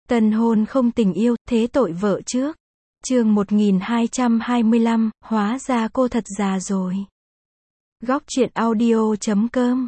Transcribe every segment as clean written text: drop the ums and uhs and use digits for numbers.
Tân hôn không tình yêu, thế tội vợ trước. Chương 1225, hóa ra cô thật già rồi. Góc truyện audio.com.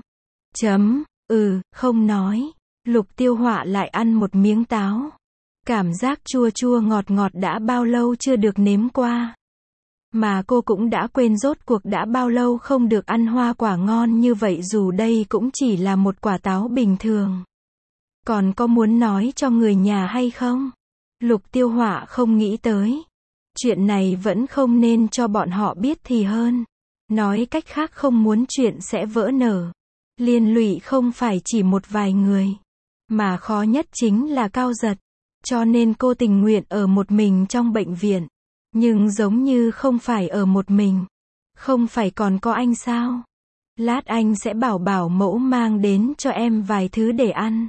Không nói. Lục Tiêu Họa lại ăn một miếng táo. Cảm giác chua chua ngọt ngọt đã bao lâu chưa được nếm qua. Mà cô cũng đã quên rốt cuộc đã bao lâu không được ăn hoa quả ngon như vậy dù đây cũng chỉ là một quả táo bình thường. Còn có muốn nói cho người nhà hay không? Lục Tiêu Họa không nghĩ tới. Chuyện này vẫn không nên cho bọn họ biết thì hơn. Nói cách khác không muốn chuyện sẽ vỡ nở. Liên lụy không phải chỉ một vài người. Mà khó nhất chính là Cao Giật. Cho nên cô tình nguyện ở một mình trong bệnh viện. Nhưng giống như không phải ở một mình. Không phải còn có anh sao? Lát anh sẽ bảo mẫu mang đến cho em vài thứ để ăn.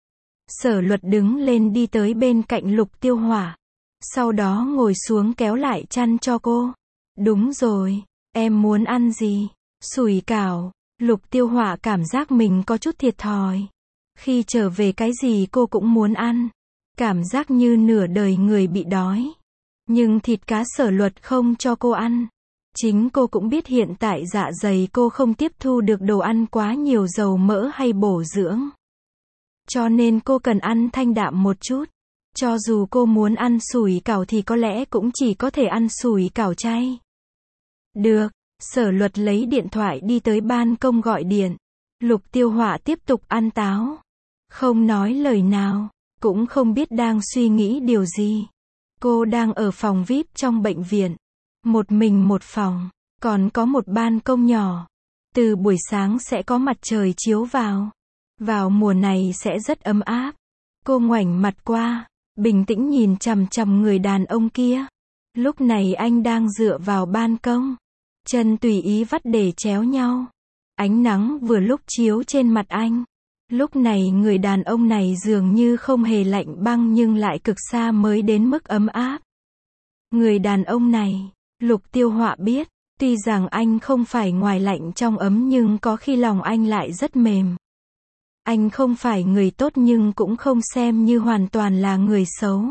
Sở Luật đứng lên đi tới bên cạnh Lục Tiêu Họa. Sau đó ngồi xuống kéo lại chăn cho cô. Đúng rồi, em muốn ăn gì? Sủi cảo. Lục Tiêu Họa cảm giác mình có chút thiệt thòi. Khi trở về cái gì cô cũng muốn ăn. Cảm giác như nửa đời người bị đói. Nhưng thịt cá Sở Luật không cho cô ăn. Chính cô cũng biết hiện tại dạ dày cô không tiếp thu được đồ ăn quá nhiều dầu mỡ hay bổ dưỡng. Cho nên cô cần ăn thanh đạm một chút. Cho dù cô muốn ăn sủi cảo thì có lẽ cũng chỉ có thể ăn sủi cảo chay. Được, Sở Luật lấy điện thoại đi tới ban công gọi điện. Lục Tiêu Họa tiếp tục ăn táo. Không nói lời nào, cũng không biết đang suy nghĩ điều gì. Cô đang ở phòng VIP trong bệnh viện. Một mình một phòng, còn có một ban công nhỏ. Từ buổi sáng sẽ có mặt trời chiếu vào. Vào mùa này sẽ rất ấm áp. Cô ngoảnh mặt qua, bình tĩnh nhìn chằm chằm người đàn ông kia. Lúc này anh đang dựa vào ban công. Chân tùy ý vắt để chéo nhau. Ánh nắng vừa lúc chiếu trên mặt anh. Lúc này người đàn ông này dường như không hề lạnh băng nhưng lại cực xa mới đến mức ấm áp. Người đàn ông này, Lục Tiêu Họa biết, tuy rằng anh không phải ngoài lạnh trong ấm nhưng có khi lòng anh lại rất mềm. Anh không phải người tốt nhưng cũng không xem như hoàn toàn là người xấu.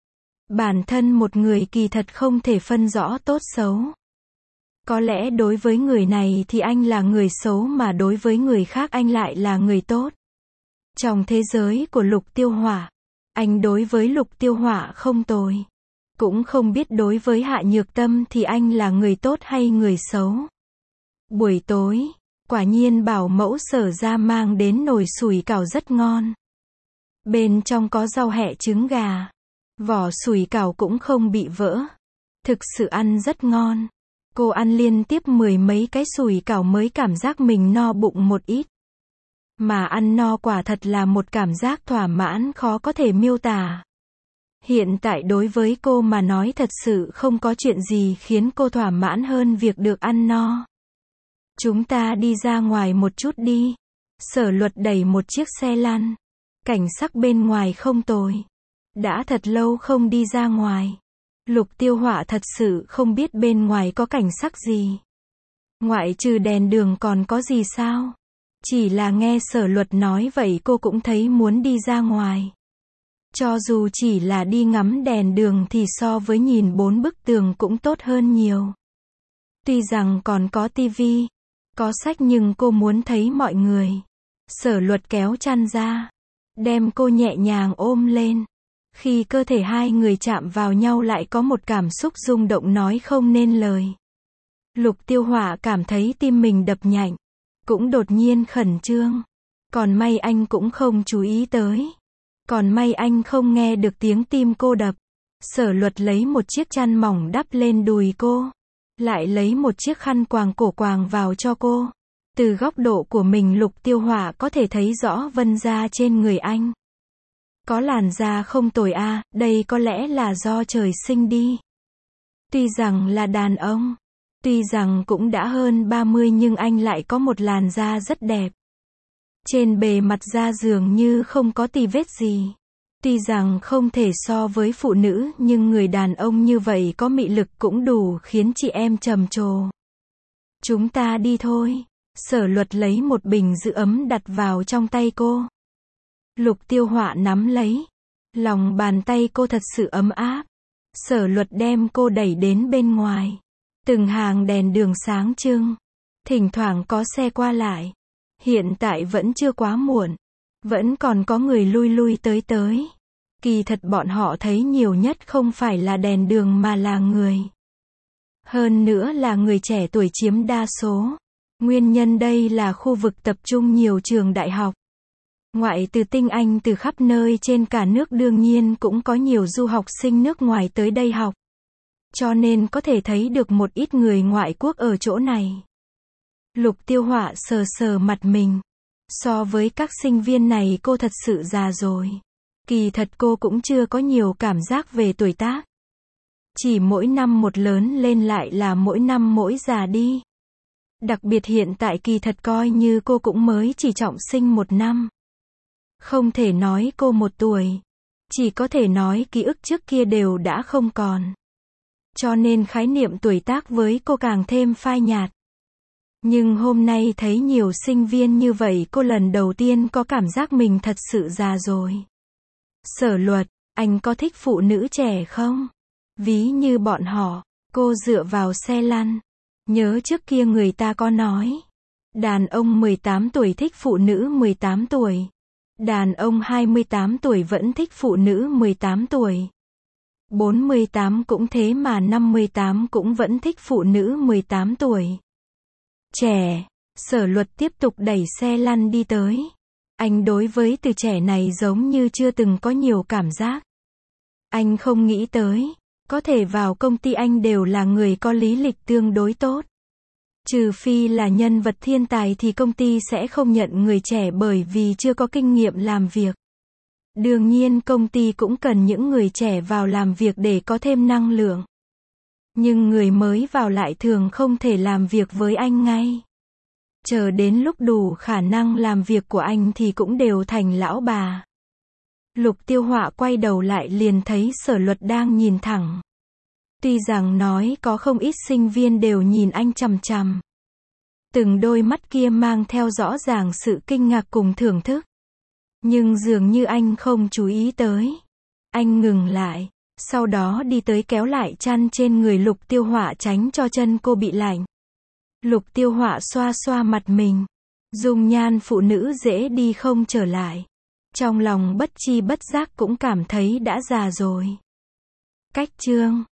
Bản thân một người kỳ thật không thể phân rõ tốt xấu. Có lẽ đối với người này thì anh là người xấu mà đối với người khác anh lại là người tốt. Trong thế giới của Lục Tiêu Họa, anh đối với Lục Tiêu Họa không tồi. Cũng không biết đối với Hạ Nhược Tâm thì anh là người tốt hay người xấu. Buổi tối, quả nhiên bảo mẫu Sở ra mang đến nồi sủi cảo rất ngon. Bên trong có rau hẹ trứng gà. Vỏ sủi cảo cũng không bị vỡ. Thực sự ăn rất ngon. Cô ăn liên tiếp 10 mấy cái sủi cảo mới cảm giác mình no bụng một ít. Mà ăn no quả thật là một cảm giác thỏa mãn khó có thể miêu tả. Hiện tại đối với cô mà nói thật sự không có chuyện gì khiến cô thỏa mãn hơn việc được ăn no. Chúng ta đi ra ngoài một chút đi. Sở Luật đẩy một chiếc xe lăn. Cảnh sắc bên ngoài không tồi. Đã thật lâu không đi ra ngoài. Lục Tiêu Họa thật sự không biết bên ngoài có cảnh sắc gì. Ngoại trừ đèn đường còn có gì sao? Chỉ là nghe Sở Luật nói vậy cô cũng thấy muốn đi ra ngoài. Cho dù chỉ là đi ngắm đèn đường thì so với nhìn 4 bức tường cũng tốt hơn nhiều. Tuy rằng còn có tivi, có sách nhưng cô muốn thấy mọi người. Sở Luật kéo chăn ra, đem cô nhẹ nhàng ôm lên. Khi cơ thể hai người chạm vào nhau lại có một cảm xúc rung động nói không nên lời. Lục Tiêu Họa cảm thấy tim mình đập nhạnh, cũng đột nhiên khẩn trương. Còn may anh cũng không chú ý tới. Còn may anh không nghe được tiếng tim cô đập. Sở Luật lấy một chiếc chăn mỏng đắp lên đùi cô. Lại lấy một chiếc khăn quàng cổ quàng vào cho cô. Từ góc độ của mình Lục Tiêu Họa có thể thấy rõ vân da trên người anh. Có làn da không tồi a, đây có lẽ là do trời sinh đi. Tuy rằng là đàn ông, tuy rằng cũng đã hơn 30 nhưng anh lại có một làn da rất đẹp. Trên bề mặt da dường như không có tì vết gì. Tuy rằng không thể so với phụ nữ nhưng người đàn ông như vậy có mị lực cũng đủ khiến chị em trầm trồ. Chúng ta đi thôi. Sở Luật lấy một bình giữ ấm đặt vào trong tay cô. Lục Tiêu Họa nắm lấy. Lòng bàn tay cô thật sự ấm áp. Sở Luật đem cô đẩy đến bên ngoài. Từng hàng đèn đường sáng trưng. Thỉnh thoảng có xe qua lại. Hiện tại vẫn chưa quá muộn. Vẫn còn có người lui lui tới tới. Kỳ thật bọn họ thấy nhiều nhất không phải là đèn đường mà là người. Hơn nữa là người trẻ tuổi chiếm đa số. Nguyên nhân đây là khu vực tập trung nhiều trường đại học. Ngoại từ tinh Anh từ khắp nơi trên cả nước, đương nhiên cũng có nhiều du học sinh nước ngoài tới đây học. Cho nên có thể thấy được một ít người ngoại quốc ở chỗ này. Lục Tiêu Họa sờ sờ mặt mình. So với các sinh viên này cô thật sự già rồi. Kỳ thật cô cũng chưa có nhiều cảm giác về tuổi tác. Chỉ mỗi năm một lớn lên lại là mỗi năm mỗi già đi. Đặc biệt hiện tại kỳ thật coi như cô cũng mới chỉ trọng sinh 1 năm. Không thể nói cô 1 tuổi. Chỉ có thể nói ký ức trước kia đều đã không còn. Cho nên khái niệm tuổi tác với cô càng thêm phai nhạt. Nhưng hôm nay thấy nhiều sinh viên như vậy, cô lần đầu tiên có cảm giác mình thật sự già rồi. Sở Luật, anh có thích phụ nữ trẻ không? Ví như bọn họ. Cô dựa vào xe lăn. Nhớ trước kia người ta có nói. Đàn ông 18 tuổi thích phụ nữ 18 tuổi. Đàn ông 28 tuổi vẫn thích phụ nữ 18 tuổi. 48 cũng thế mà 58 cũng vẫn thích phụ nữ 18 tuổi. Trẻ. Sở Luật tiếp tục đẩy xe lăn đi tới. Anh đối với từ trẻ này giống như chưa từng có nhiều cảm giác. Anh không nghĩ tới. Có thể vào công ty anh đều là người có lý lịch tương đối tốt. Trừ phi là nhân vật thiên tài thì công ty sẽ không nhận người trẻ bởi vì chưa có kinh nghiệm làm việc. Đương nhiên công ty cũng cần những người trẻ vào làm việc để có thêm năng lượng. Nhưng người mới vào lại thường không thể làm việc với anh ngay. Chờ đến lúc đủ khả năng làm việc của anh thì cũng đều thành lão bà. Lục Tiêu Họa quay đầu lại liền thấy Sở Luật đang nhìn thẳng. Tuy rằng nói có không ít sinh viên đều nhìn anh chằm chằm. Từng đôi mắt kia mang theo rõ ràng sự kinh ngạc cùng thưởng thức. Nhưng dường như anh không chú ý tới. Anh ngừng lại. Sau đó đi tới kéo lại chăn trên người Lục Tiêu Họa tránh cho chân cô bị lạnh. Lục Tiêu Họa xoa xoa mặt mình. Dung nhan phụ nữ dễ đi không trở lại. Trong lòng bất chi bất giác cũng cảm thấy đã già rồi. Cách chương